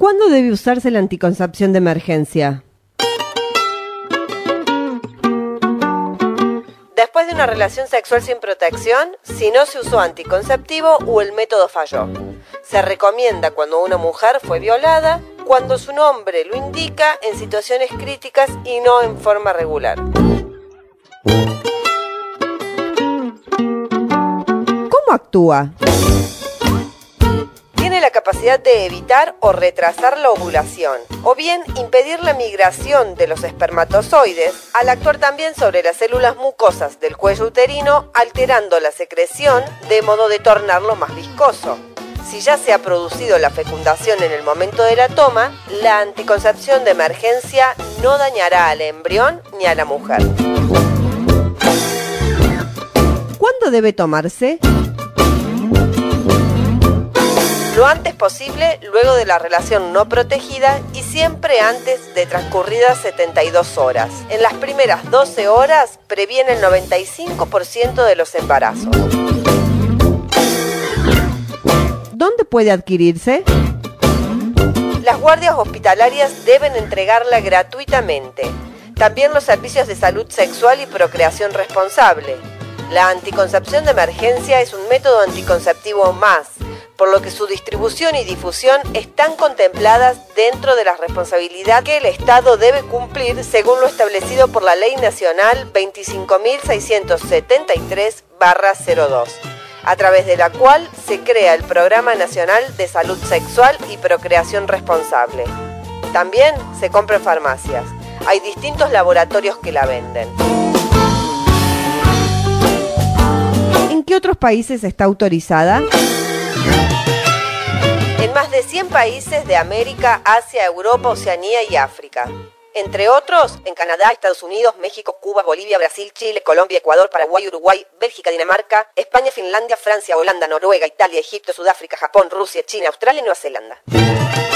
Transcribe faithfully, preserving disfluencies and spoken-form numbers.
¿Cuándo debe usarse la anticoncepción de emergencia? Después de una relación sexual sin protección, si no se usó anticonceptivo o el método falló. Se recomienda cuando una mujer fue violada, cuando su nombre lo indica, en situaciones críticas y no en forma regular. ¿Cómo actúa? Tiene la capacidad de evitar o retrasar la ovulación, o bien impedir la migración de los espermatozoides, al actuar también sobre las células mucosas del cuello uterino, alterando la secreción de modo de tornarlo más viscoso. Si ya se ha producido la fecundación en el momento de la toma, la anticoncepción de emergencia no dañará al embrión ni a la mujer. ¿Cuándo debe tomarse? Lo antes posible, luego de la relación no protegida y siempre antes de transcurridas setenta y dos horas. En las primeras doce horas previene el noventa y cinco por ciento de los embarazos. ¿Dónde puede adquirirse? Las guardias hospitalarias deben entregarla gratuitamente. También los servicios de salud sexual y procreación responsable. La anticoncepción de emergencia es un método anticonceptivo más, por lo que su distribución y difusión están contempladas dentro de la responsabilidad que el Estado debe cumplir según lo establecido por la Ley Nacional veinticinco mil seiscientos setenta y tres barra cero dos, a través de la cual se crea el Programa Nacional de Salud Sexual y Procreación Responsable. También se compra en farmacias. Hay distintos laboratorios que la venden. ¿En qué otros países está autorizada? En más de cien países de América, Asia, Europa, Oceanía y África. Entre otros, en Canadá, Estados Unidos, México, Cuba, Bolivia, Brasil, Chile, Colombia, Ecuador, Paraguay, Uruguay, Bélgica, Dinamarca, España, Finlandia, Francia, Holanda, Noruega, Italia, Egipto, Sudáfrica, Japón, Rusia, China, Australia y Nueva Zelanda.